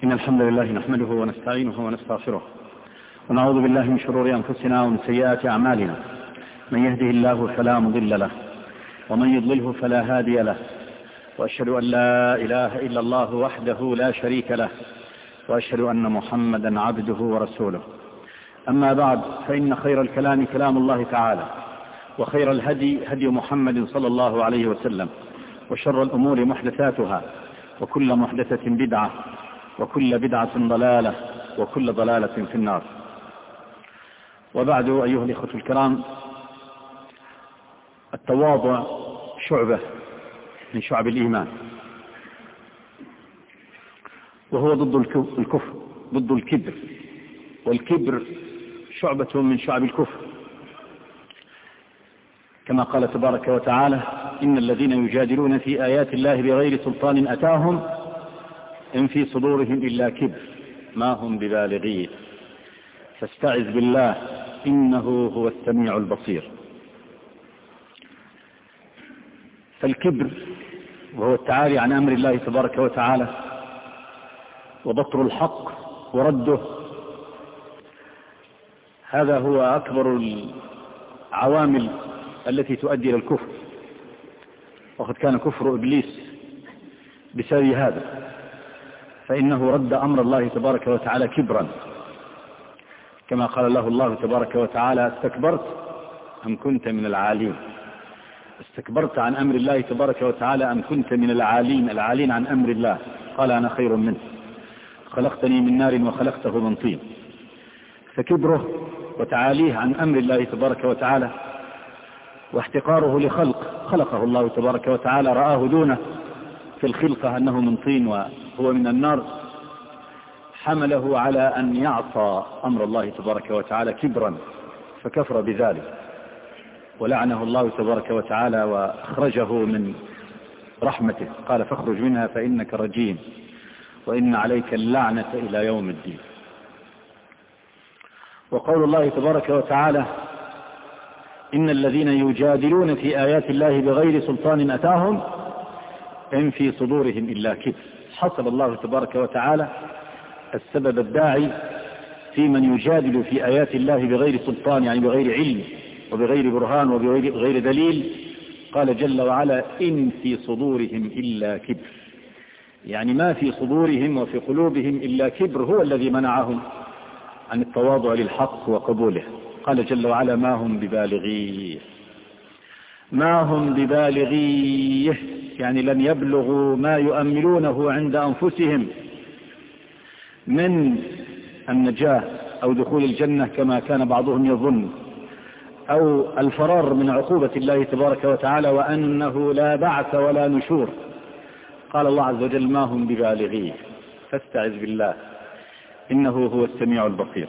إن الحمد لله نحمده ونستعينه ونستغفره ونعوذ بالله من شرور أنفسنا ومن سيئات أعمالنا. من يهده الله فلا مضل له ومن يضلله فلا هادي له، وأشهد أن لا إله إلا الله وحده لا شريك له، وأشهد أن محمدا عبده ورسوله. أما بعد، فإن خير الكلام كلام الله تعالى، وخير الهدي هدي محمد صلى الله عليه وسلم، وشر الأمور محدثاتها، وكل محدثة بدعة، وكل بدعة ضلالة، وكل ضلالة في النار. وبعد، أيها الإخوة الكرام، التواضع شعبة من شعب الإيمان، وهو ضد الكفر، ضد الكبر، والكبر شعبة من شعب الكفر، كما قال تبارك وتعالى: إن الذين يجادلون في آيات الله بغير سلطان أتاهم إن في صدورهم إلا كبر ما هم ببالغيه فاستعذ بالله إنه هو السميع البصير. فالكبر وهو التعالي عن أمر الله تبارك وتعالى وبطر الحق ورده، هذا هو أكبر العوامل التي تؤدي إلى الكفر، وقد كان كفر إبليس بسبب هذا، فإنه رد أمر الله تبارك وتعالى كبرا، كما قال له الله تبارك وتعالى: استكبرت أم كنت من العالين؟ استكبرت عن أمر الله تبارك وتعالى أم كنت من العالين عن أمر الله؟ قال: أنا خير منه، خلقتني من نار وخلقته من طين. فكبره وتعاليه عن أمر الله تبارك وتعالى واحتقاره خلقه الله تبارك وتعالى، رآه دونه في الخلقة أنه من طين وهو من النار، حمله على أن يعصى أمر الله تبارك وتعالى كبرا، فكفر بذلك ولعنه الله تبارك وتعالى وأخرجه من رحمته، قال: فاخرج منها فإنك رجيم وإن عليك اللعنة إلى يوم الدين. وقول الله تبارك وتعالى: إن الذين يجادلون في آيات الله بغير سلطان أتاهم إن في صدورهم إلا كبر، حصل الله تبارك وتعالى السبب الداعي في من يجادل في آيات الله بغير سلطان، يعني بغير علم وبغير برهان وبغير دليل. قال جل وعلا: إن في صدورهم إلا كبر، يعني ما في صدورهم وفي قلوبهم إلا كبر، هو الذي منعهم عن التواضع للحق وقبوله. قال جل وعلا: ما هم ببالغيه، ما هم ببالغيه، يعني لن يبلغوا ما يؤملونه عند أنفسهم من النجاة أو دخول الجنة كما كان بعضهم يظن، أو الفرار من عقوبة الله تبارك وتعالى، وأنه لا بعث ولا نشور. قال الله عز وجل: ما هم ببالغيه فاستعذ بالله إنه هو السميع البصير.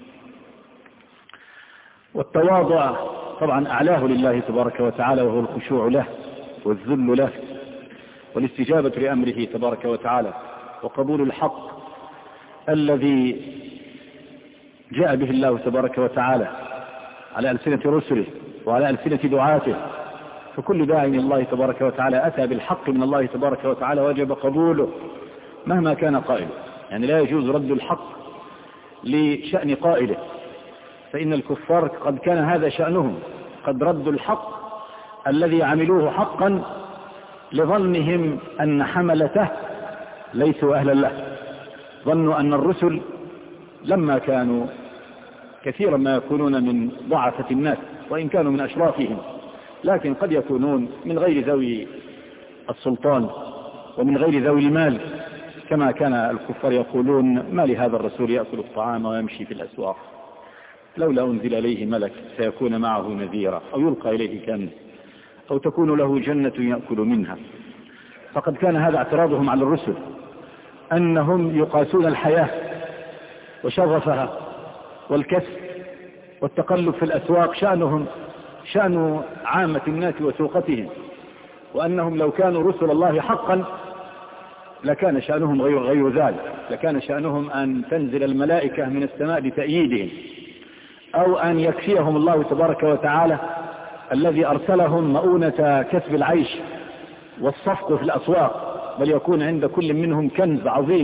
والتواضع طبعا أعلاه لله تبارك وتعالى، وهو الخشوع له والذل له والاستجابة لأمره تبارك وتعالى، وقبول الحق الذي جاء به الله تبارك وتعالى على ألسنة رسله وعلى ألسنة دعاته. فكل داعي من الله تبارك وتعالى أتى بالحق من الله تبارك وتعالى وجب قبوله مهما كان قائله، يعني لا يجوز رد الحق لشأن قائله، فإن الكفار قد كان هذا شأنهم، قد ردوا الحق الذي عملوه حقا لظنهم أن حملته ليسوا أهلا له. ظنوا أن الرسل لما كانوا كثيرا ما يكونون من ضعفة الناس، وإن كانوا من أشرافهم، لكن قد يكونون من غير ذوي السلطان ومن غير ذوي المال، كما كان الكفار يقولون: ما لهذا الرسول يأكل الطعام ويمشي في الأسواق، لولا أنزل إليه ملك سيكون معه نذيرا، أو يلقى إليه كنز، أو تكون له جنة يأكل منها. فقد كان هذا اعتراضهم على الرسل، أنهم يقاسون الحياة وشرفها والكسب والتقلب في الأسواق شأنهم شأن عامة الناس وسوقتهم، وأنهم لو كانوا رسل الله حقا لكان شأنهم غير ذلك، لكان شأنهم أن تنزل الملائكة من السماء بتأييدهم، أو أن يكفيهم الله تبارك وتعالى الذي أرسلهم مؤونة كسب العيش والصفق في الأسواق، بل يكون عند كل منهم كنز عظيم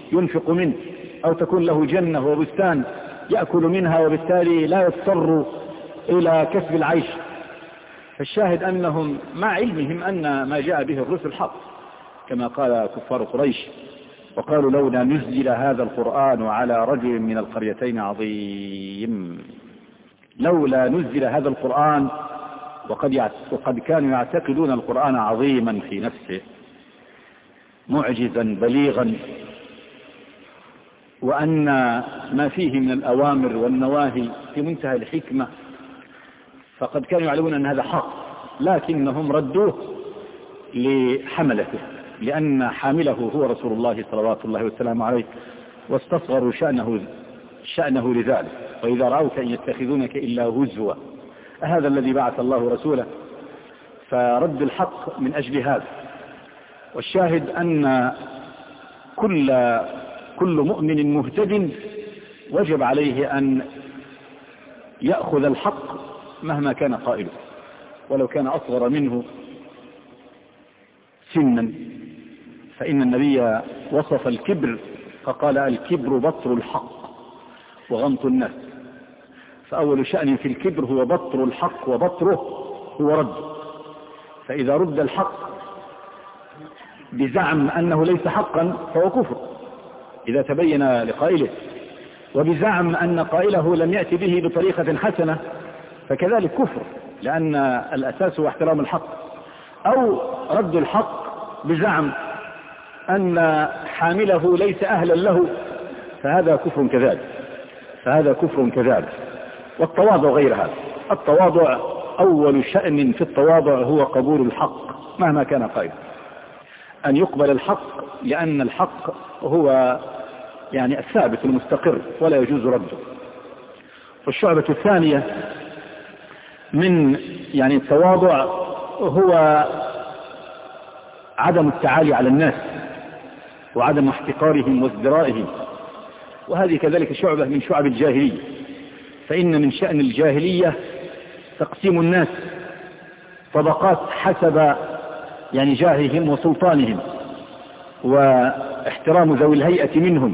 ينفق منه، أو تكون له جنة وبستان يأكل منها وبالتالي لا يضطر إلى كسب العيش. فالشاهد أنهم مع علمهم أن ما جاء به الرسل حق، كما قال كفار قريش وقالوا لولا نزل هذا القرآن على رجل من القريتين عظيم، لولا نزل هذا القرآن، وقد كانوا يعتقدون القرآن عظيما في نفسه، معجزا بليغا، وأن ما فيه من الأوامر والنواهي في منتهى الحكمة، فقد كانوا يعلمون أن هذا حق، لكنهم ردوه لحملته، لأن حامله هو رسول الله صلوات الله والسلام عليه، واستصغروا شأنه لذلك، وإذا رأوك إن يتخذونك إلا هزوا، هذا الذي بعث الله رسوله، فرد الحق من أجل هذا. والشاهد أن كل مؤمن مهتد وجب عليه أن يأخذ الحق مهما كان قائله، ولو كان أصغر منه سنا، فإن النبي وصف الكبر فقال الكبر بطر الحق وغمط الناس، فأول شأن في الكبر هو بطر الحق، وبطره هو رد. فإذا رد الحق بزعم أنه ليس حقا فهو كفر إذا تبين لقائله، وبزعم أن قائله لم يأتي به بطريقة حسنة فكذلك كفر، لأن الأساس هو احترام الحق. أو رد الحق بزعم أن حامله ليس أهلا له فهذا كفر كذلك. والتواضع غير هذا. التواضع أول شأن في التواضع هو قبول الحق مهما كان قائلا، أن يقبل الحق، لأن الحق هو يعني الثابت المستقر ولا يجوز رده. والشعبة الثانية من يعني التواضع هو عدم التعالي على الناس وعدم احتقارهم وازدرائهم، وهذه كذلك شعبة من شعب الجاهلية. فإن من شأن الجاهلية تقسيم الناس طبقات حسب يعني جاههم وسلطانهم، واحترام ذوي الهيئة منهم،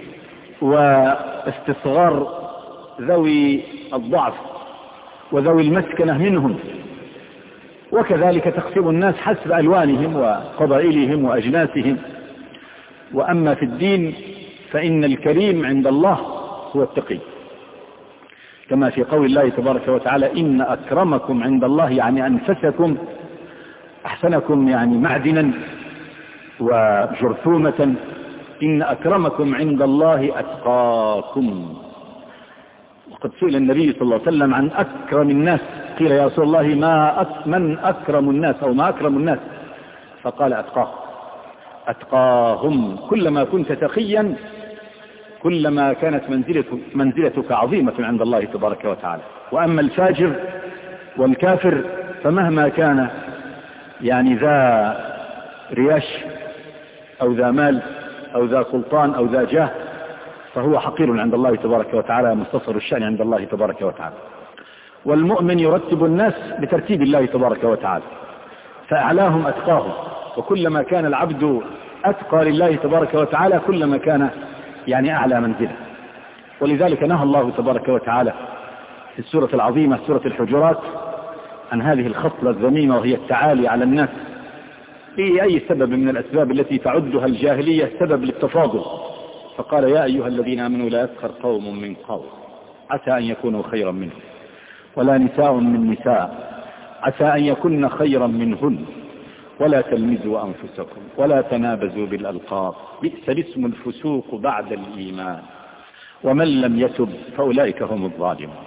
واستصغار ذوي الضعف وذوي المسكنة منهم، وكذلك تقسيم الناس حسب ألوانهم وقبائلهم وأجناسهم. وأما في الدين فإن الكريم عند الله هو التقي، كما في قول الله تبارك وتعالى إن أكرمكم عند الله يعني أنفسكم أحسنكم يعني معدنا وجرثومة، إن أكرمكم عند الله أتقاكم. وقد سئل النبي صلى الله عليه وسلم عن أكرم الناس، قيل يا رسول الله من أكرم الناس أو ما أكرم الناس؟ فقال أتقاهم. كلما كنت تقيا كلما كانت منزلتك عظيمة عند الله تبارك وتعالى. وأما الفاجر والكافر فمهما كان يعني ذا رياش أو ذا مال أو ذا سلطان أو ذا جاه فهو حقير عند الله تبارك وتعالى، مستصغر الشأن عند الله تبارك وتعالى. والمؤمن يرتب الناس بترتيب الله تبارك وتعالى، فأعلاهم أتقاهم، وكلما كان العبد أتقى لله تبارك وتعالى كلما كان يعني أعلى منزله. ولذلك نهى الله تبارك وتعالى في السورة العظيمة سورة الحجرات عن هذه الخصلة الذميمة، وهي التعالي على الناس بأي سبب من الأسباب التي تعدها الجاهلية سبب للتفاضل. فقال يا أيها الذين آمنوا لا يسخر قوم من قوم عسى أن يكونوا خيرا منهم، ولا نساء من نساء عسى أن يكن خيرا منهن، ولا تلمزوا أنفسكم ولا تنابزوا بالألقاب بئس الاسم الفسوق بعد الإيمان ومن لم يتب فأولئك هم الظالمون.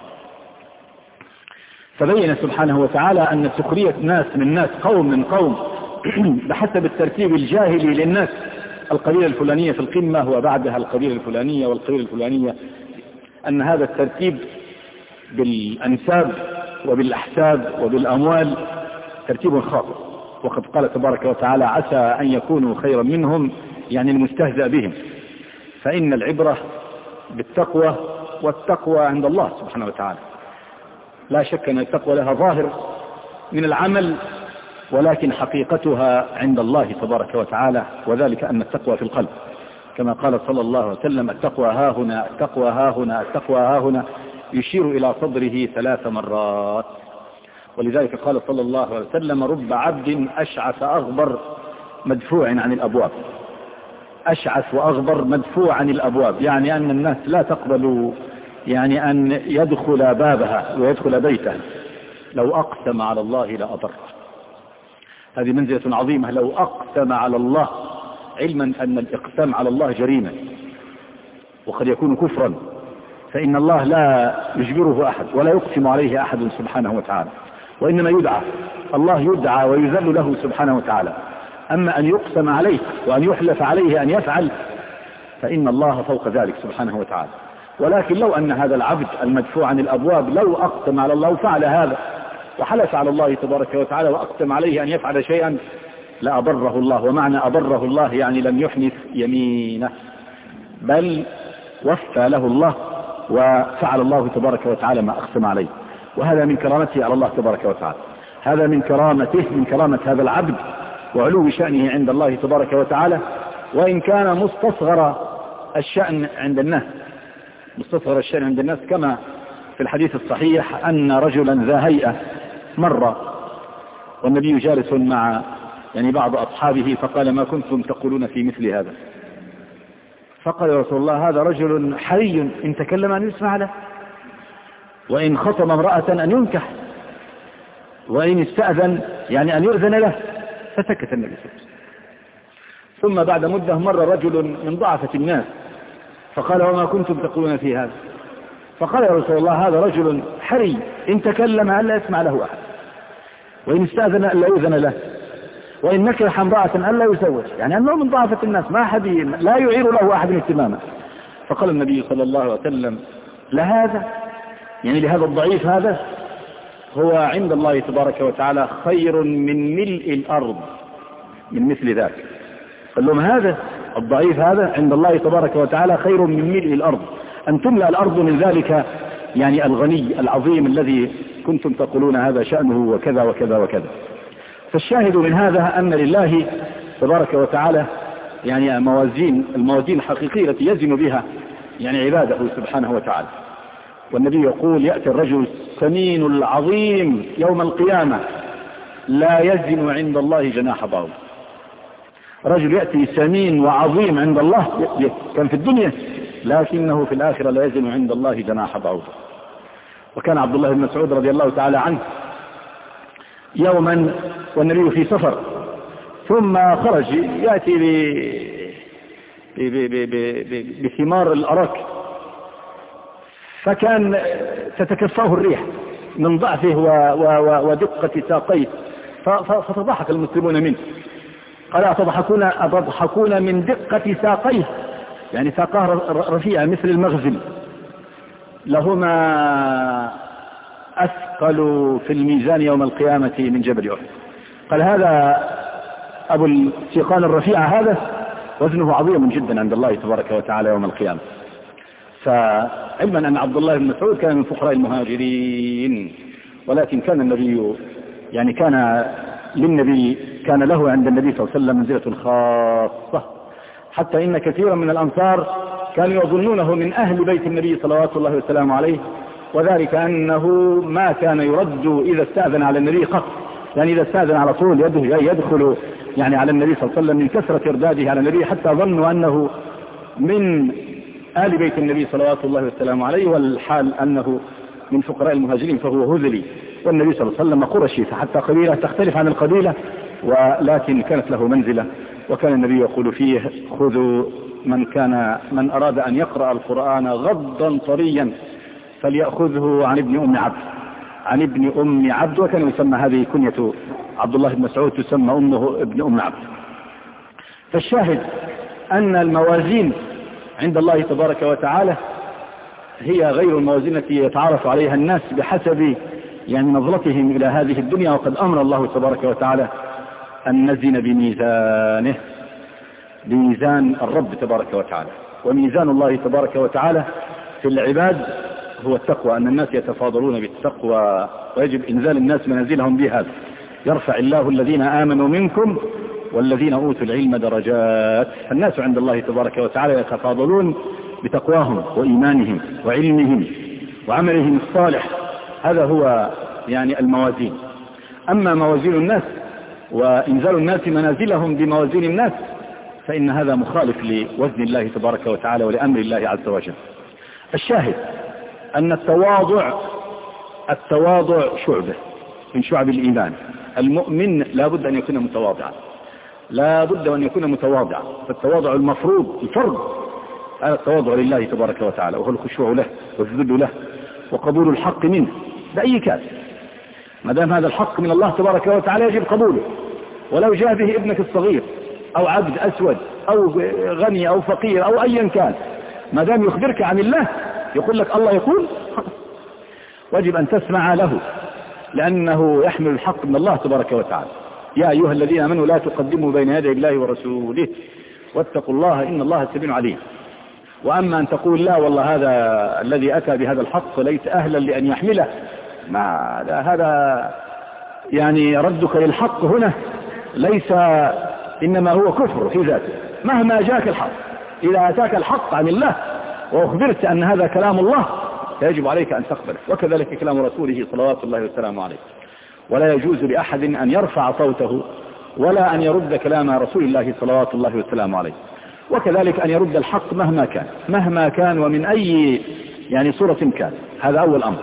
فبين سبحانه وتعالى أن سخرية ناس من ناس، قوم من قوم، بحسب الترتيب الجاهلي للناس، القبيلة الفلانية في القمة وبعدها القبيلة الفلانية والقبيلة الفلانية، أن هذا الترتيب بالأنساب وبالأحساب وبالأموال ترتيب خاطئ. وقد قال تبارك وتعالى عسى أن يكونوا خيرا منهم، يعني المستهزأ بهم. فإن العبرة بالتقوى، والتقوى عند الله سبحانه وتعالى. لا شك أن التقوى لها ظاهر من العمل، ولكن حقيقتها عند الله تبارك وتعالى، وذلك أن التقوى في القلب، كما قال صلى الله عليه وسلم: التقوى ها هنا، التقوى ها هنا، التقوى ها هنا، يشير إلى صدره 3 مرات. ولذلك قال صلى الله عليه وسلم: رب عبد أشعث أغبر مدفوع عن الأبواب. أشعث وأغبر مدفوع عن الأبواب، يعني أن الناس لا تقبل يعني أن يدخل بابها ويدخل بيته. لو أقسم على الله لأبره. هذه منزلة عظيمة. لو أقسم على الله، علما أن الإقسام على الله جريمة وقد يكون كفرا، فإن الله لا يجبره أحد ولا يقسم عليه أحد سبحانه وتعالى، وإنما يدعى. الله يدعى ويذل له سبحانه وتعالى. أما أن يقسم عليه وأن يحلف عليه أن يفعل، فإن الله فوق ذلك سبحانه وتعالى. ولكن لو أن هذا العبد المدفوع عن الأبواب لو أقسم على الله وفعل هذا وحلف على الله تبارك وتعالى وأقسم عليه أن يفعل شيئا لأبره الله. ومعنى أبره الله يعني لم يحنث يمينه، بل وفى له الله وفعل الله تبارك وتعالى ما أقسم عليه. وهذا من كرامته على الله تبارك وتعالى، هذا من كرامته، من كرامة هذا العبد وعلو شأنه عند الله تبارك وتعالى. وإن كان مستصغر الشأن عند الناس، مستصغر الشأن عند الناس، كما في الحديث الصحيح أن رجلا ذا هيئة مر والنبي جالس مع بعض أصحابه، فقال: ما كنتم تقولون في مثل هذا؟ فقال: يا رسول الله، هذا رجل حري إن تكلم أن يسمع له، وإن خطب امرأة أن ينكح، وإن استأذن أن يؤذن له. فسكت النبي صلى الله عليه وسلم. ثم بعد مدة مر رجل من ضعفة الناس فقال: وما كنتم تقولون في هذا؟ فقال: يا رسول الله، هذا رجل حري إن تكلم ألا يسمع له أحد، وإن استأذن ألا يؤذن له، وإن نكح امرأة ألا يزوج، أنه من ضعفة الناس، ما أحد لا يعير له أحد اهتماما. فقال النبي صلى الله عليه وسلم: لهذا لهذا الضعيف هذا هو عند الله تبارك وتعالى خير من ملء الأرض من مثل ذاك. قال لهم: هذا الضعيف هذا عند الله تبارك وتعالى خير من ملء الأرض، أن تملأ الأرض من ذلك الغني العظيم الذي كنتم تقولون هذا شأنه وكذا وكذا وكذا. فالشاهد من هذا أن لله تبارك وتعالى الموازين الحقيقية التي يزن بها عباده سبحانه وتعالى. والنبي يقول: يأتي الرجل السمين العظيم يوم القيامة لا يزن عند الله جناح بعوضة. رجل يأتي سمين وعظيم عند الله كان في الدنيا، لكنه في الآخرة لا يزن عند الله جناح بعوضة. وكان عبد الله بن مسعود رضي الله تعالى عنه يوما والنبي في سفر، ثم خرج يأتي بثمار الأراك، فكان تتكفاه الريح من ضعفه ودقة ساقيه، فتضحك المسلمون منه. قال: أتضحكون من دقة ساقيه؟ ساقاه رفيعة مثل المغزل، لهما أثقل في الميزان يوم القيامة من جبل أحد. قال: هذا أبو السيقان الرفيعة هذا وزنه عظيم جدا عند الله تبارك وتعالى يوم القيامة. فعلما أن عبد الله بن مسعود كان من فقراء المهاجرين، ولكن كان النبي كان له عند النبي صلى الله عليه وسلم منزلة خاصة، حتى إن كثيرا من الأنصار كانوا يظنونه من أهل بيت النبي صلوات الله وسلامه عليه، وذلك أنه ما كان يرد إذا استأذن على النبي قط، إذا استأذن على طول يدخل على النبي صلى الله عليه وسلم من كثرة إرداده على النبي، حتى ظنوا أنه من آل بيت النبي صلوات الله وسلامه عليه، والحال أنه من فقراء المهاجرين فهو هذلي، والنبي صلى الله عليه وسلم قرشي، فحتى قبيلة تختلف عن القبيلة، ولكن كانت له منزلة. وكان النبي يقول فيه: خذوا من أراد أن يقرأ القرآن غضا طريا فليأخذه عن ابن أم عبد. وكان يسمى هذه كنية عبد الله بن مسعود، تسمى أمه ابن أم عبد. فالشاهد أن الموازين عند الله تبارك وتعالى هي غير الموازين التي يتعارف عليها الناس بحسب نظرتهم إلى هذه الدنيا. وقد أمر الله تبارك وتعالى أن نزن بميزان الرب تبارك وتعالى. وميزان الله تبارك وتعالى في العباد هو التقوى، أن الناس يتفاضلون بالتقوى، ويجب إنزال الناس منازلهم بهذا. يرفع الله الذين آمنوا منكم والذين أوتوا العلم درجات. الناس عند الله تبارك وتعالى يتفاضلون بتقواهم وإيمانهم وعلمهم وعملهم الصالح. هذا هو يعني الموازين. أما موازين الناس وإنزال الناس منازلهم بموازين الناس فإن هذا مخالف لوزن الله تبارك وتعالى ولأمر الله عز وجل. الشاهد أن التواضع شعبة من شعب الإيمان. المؤمن لا بد أن يكون متواضعا، لا بد أن يكون متواضعا. فالتواضع المفروض الفرض هذا التواضع لله تبارك وتعالى، وهو الخشوع له والذل له وقبول الحق منه بأي كاس. ما دام هذا الحق من الله تبارك وتعالى يجب قبوله، ولو جاء به ابنك الصغير أو عبد أسود أو غني أو فقير أو أيا كان، ما دام يخبرك عن الله يقول لك الله يقول واجب أن تسمع له، لأنه يحمل الحق من الله تبارك وتعالى. يا أيها الذين آمنوا لا تقدموا بين يدي الله ورسوله واتقوا الله إن الله سميع عليم. وأما أن تقول لا والله هذا الذي أتى بهذا الحق ليس أهلا لأن يحمله، ما هذا يعني ردك للحق هنا ليس، إنما هو كفر في ذاته. مهما جاك الحق، إذا أتاك الحق عن الله وأخبرت أن هذا كلام الله فيجب عليك أن تقبله، وكذلك كلام رسوله صلوات الله وسلامه عليه. ولا يجوز لأحد أن يرفع صوته ولا أن يرد كلام رسول الله صلوات الله وسلامه عليه، وكذلك أن يرد الحق مهما كان ومن أي يعني صورة كان. هذا أول أمر.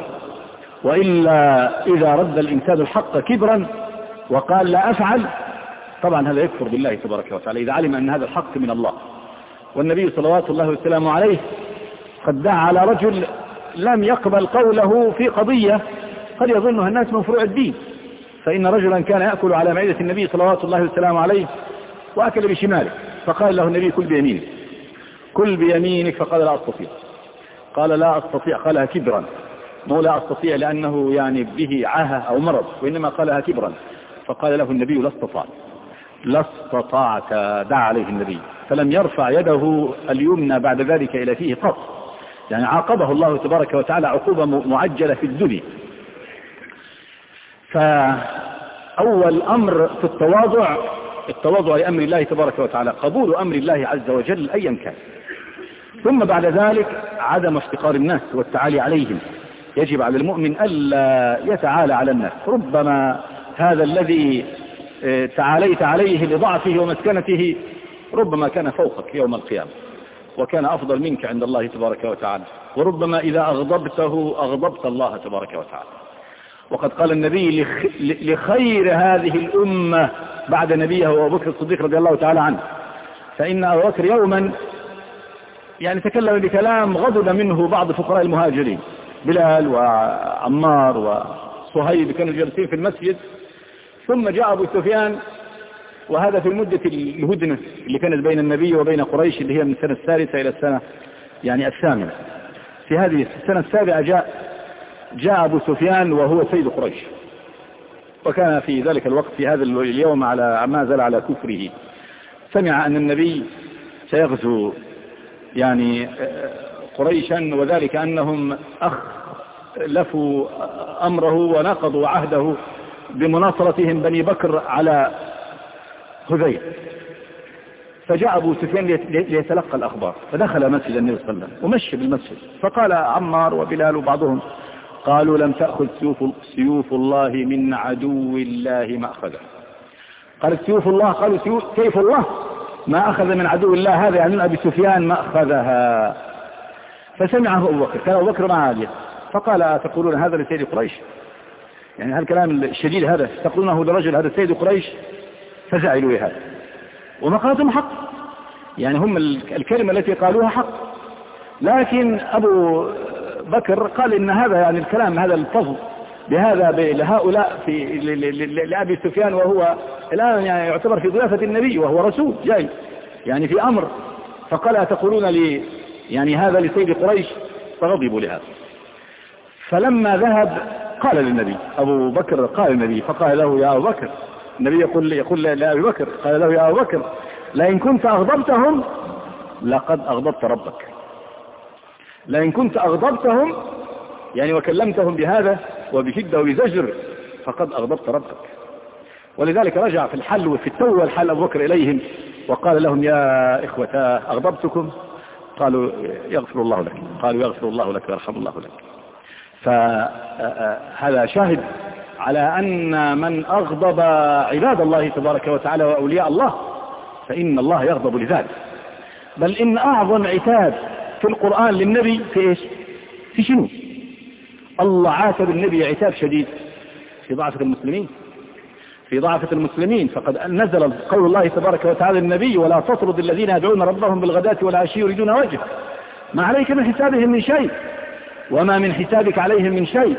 وإلا إذا رد الإنسان الحق كبرا وقال لا أفعل، طبعا هذا يكفر بالله تبارك وتعالى إذا علم أن هذا الحق من الله. والنبي صلوات الله وسلامه عليه قد دعا على رجل لم يقبل قوله في قضية قد يظنها الناس من فروع الدين. فإن رجلا كان يأكل على معدة النبي صلوات الله وسلامه عليه وأكل بشماله، فقال له النبي كل بيمينك، فقال لا أستطيع. قال لا أستطيع، قالها كبرا، مو لا أستطيع لأنه يعني به عاهة أو مرض، وإنما قالها كبرا. فقال له النبي لا استطعت، دعا عليه النبي، فلم يرفع يده اليمنى بعد ذلك إلى فيه قط. يعني عاقبه الله تبارك وتعالى عقوبة معجلة في الذل. فأول أمر في التواضع لأمر الله تبارك وتعالى، قبول أمر الله عز وجل أيا كان. ثم بعد ذلك عدم افتقار الناس والتعالي عليهم. يجب على المؤمن ألا يتعالى على الناس. ربما هذا الذي تعاليت عليه لضعفه ومسكنته ربما كان فوقك يوم القيامة وكان أفضل منك عند الله تبارك وتعالى، وربما إذا أغضبته أغضبت الله تبارك وتعالى. وقد قال النبي لخير هذه الأمة بعد نبيه أبو بكر الصديق رضي الله تعالى عنه، فإن أبو بكر يوما يعني تكلم بكلام غضب منه بعض فقراء المهاجرين، بلال وعمار وصهيب كانوا جالسين في المسجد، ثم جاء أبو سفيان، وهذا في مدة الهدنة اللي كانت بين النبي وبين قريش اللي هي من السنة الثالثة إلى السنة يعني الثامنة. في هذه السنة السابعة جاء أبو سفيان وهو سيد قريش، وكان في ذلك الوقت في هذا اليوم على ما زال على كفره. سمع أن النبي سيغزو يعني قريشا، وذلك أنهم أخلفوا أمره ونقضوا عهده بمناصرتهم بني بكر على هذيل. فجاء أبو سفيان ليتلقى الأخبار، فدخل مسجد النبي صلى الله عليه وسلم ومشي بالمسجد، فقال عمار وبلال وبعضهم قالوا لم تأخذ سيوف الله من عدو الله ما أخذه. قالت سيوف الله، قالوا سيف الله ما أخذ من عدو الله، هذا يعني أبي سفيان ما أخذها. فسمعه أبو بكر، كان أبو بكر مع عالية، فقال تقولون هذا لسيد قريش؟ يعني هالكلام الشديد هذا تقولونه لرجل هذا سيد قريش؟ فزعلوا لهذا، وما قالتهم حق، يعني هم الكلمة التي قالوها حق، لكن أبو بكر قال إن هذا يعني الكلام هذا الفضل بهذا لهؤلاء لأبي سفيان، وهو الآن يعني يعتبر في ضيافة النبي وهو رسول جاي يعني في أمر، فقال أتقولون لي يعني هذا لسيد قريش؟ فغضبوا لهذا. فلما ذهب قال للنبي، أبو بكر قال للنبي، فقال له يا أبو بكر، النبي يقول لأبي بكر، قال له يا أبو بكر لئن كنت أغضبتهم لقد أغضبت ربك، لئن كنت أغضبتهم يعني وكلمتهم بهذا وبشدة وبزجر فقد أغضبت ربك. ولذلك رجع في الحل وفي التو والحل أبو بكر إليهم وقال لهم يا إخوتاه أغضبتكم؟ قالوا يغفر الله لك. قالوا يغفر الله لك ويرحم الله لك. فهذا شاهد على أن من أغضب عباد الله تبارك وتعالى وأولياء الله فإن الله يغضب لذلك. بل إن أعظم عتاب في القرآن للنبي في إيش؟ في شنو؟ الله عاتب النبي عتاب شديد في ضعفة المسلمين، في ضعفة المسلمين. فقد نزل قول الله تبارك وتعالى النبي ولا تطرد الذين يدعون ربهم بالغداة والعشي يريدون وجهه ما عليك من حسابهم من شيء وما من حسابك عليهم من شيء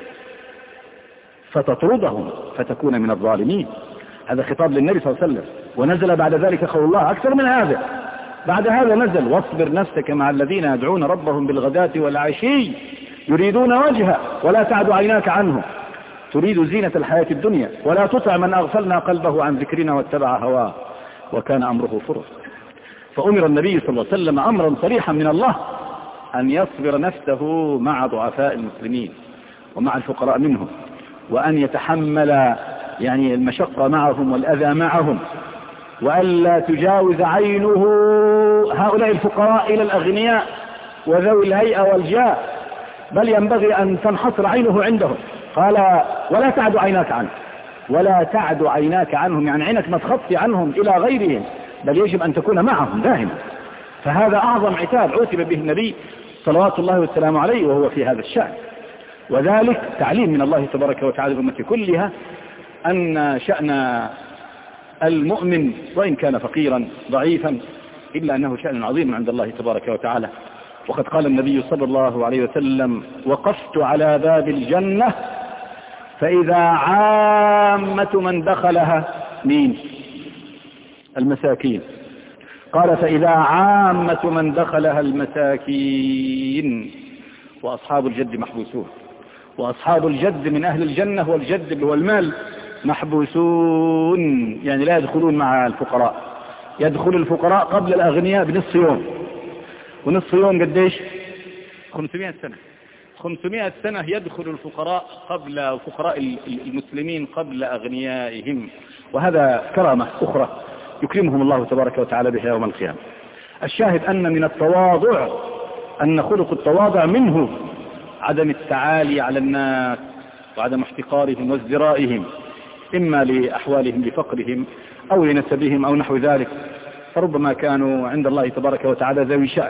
فتطردهم فتكون من الظالمين. هذا خطاب للنبي صلى الله عليه وسلم. ونزل بعد ذلك قول الله أكثر من هذا. بعد هذا نزل واصبر نفسك مع الذين يدعون ربهم بالغداة والعشي يريدون وجهه ولا تعد عيناك عنهم تريد زينة الحياة الدنيا ولا تطع من أغفلنا قلبه عن ذكرنا واتبع هواه وكان أمره فرطا. فأمر النبي صلى الله عليه وسلم أمرا صريحا من الله أن يصبر نفسه مع ضعفاء المسلمين ومع الفقراء منهم، وأن يتحمل يعني المشقة معهم والأذى معهم، وألا تجاوز عينه هؤلاء الفقراء إلى الأغنياء وذوي الهيئة والجاه، بل ينبغي أن تنحصر عينه عندهم. قال ولا تعد عيناك عنه، ولا تعد عيناك عنهم، يعني عينك ما تخطي عنهم إلى غيرهم، بل يجب أن تكون معهم دائما. فهذا أعظم عتاب عوتب به النبي صلوات الله والسلام عليه وهو في هذا الشأن. وذلك تعليم من الله تبارك وتعالى الأمة كلها أن شأن المؤمن وإن كان فقيرا ضعيفا إلا أنه شأن عظيم عند الله تبارك وتعالى. وقد قال النبي صلى الله عليه وسلم وقفت على باب الجنة فإذا عامة من دخلها مين؟ المساكين. قال فإذا عامة من دخلها المساكين وأصحاب الجد محبوسون. وأصحاب الجد من أهل الجنة والجد اللي هو المال محبوسون، يعني لا يدخلون مع الفقراء. يدخل الفقراء قبل الأغنياء بنصف يوم، ونصف يوم قديش؟ 500 سنة. 500 سنة يدخل الفقراء قبل فقراء المسلمين قبل أغنيائهم، وهذا كرامة أخرى يكرمهم الله تبارك وتعالى بها يوم القيامة. الشاهد أن من التواضع أن خلق التواضع منه عدم التعالي على الناس وعدم احتقارهم وازدرائهم، إما لأحوالهم لفقرهم أو لنسبهم أو نحو ذلك، فربما كانوا عند الله تبارك وتعالى ذوي شأن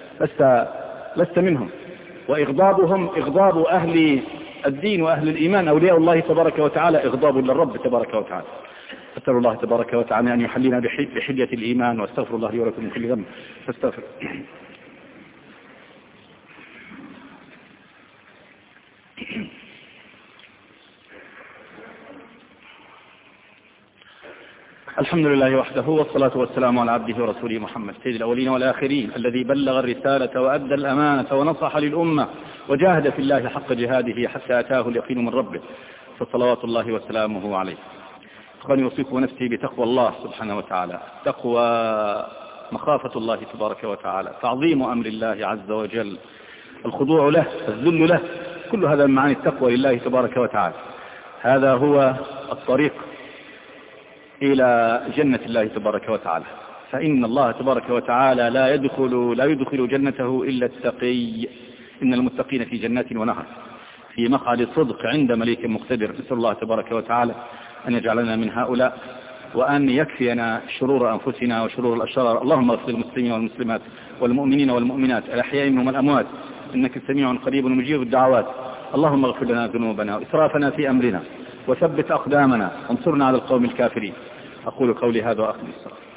لست منهم. وإغضابهم إغضاب أهل الدين وأهل الإيمان أولياء الله تبارك وتعالى إغضاب للرب تبارك وتعالى. أسأل الله تبارك وتعالى أن يحلينا بحلية الإيمان، واستغفر الله لي ولكم من كل ذنب فاستغفر. الحمد لله وحده، والصلاة والسلام على عبده ورسوله محمد سيد الأولين والآخرين، الذي بلغ الرسالة وأدى الأمانة ونصح للأمة وجاهد في الله حق جهاده حتى أتاه اليقين من ربه، فصلوات الله وسلامه عليه. أخواني أوصيكم ونفسي بتقوى الله سبحانه وتعالى. تقوى مخافة الله تبارك وتعالى، تعظيم أمر الله عز وجل، الخضوع له، الذل له، كل هذا من معاني التقوى لله تبارك وتعالى. هذا هو الطريق إلى جنة الله تبارك وتعالى. فإن الله تبارك وتعالى لا يدخل جنته إلا التقي. إن المتقين في جنات ونهر في مقعد صدق عند مليك مقتدر. نسأل الله تبارك وتعالى أن يجعلنا من هؤلاء، وأن يكفينا شرور أنفسنا وشرور الأشرار. اللهم اغفر للمسلمين والمسلمات والمؤمنين والمؤمنات الأحياء منهم والأموات، إنك سميع قريب مجيب الدعوات. اللهم اغفر لنا ذنوبنا وإسرافنا في أمرنا، وثبت أقدامنا، وانصرنا على القوم الكافرين. أقول قولي هذا وأخذ الصلاة.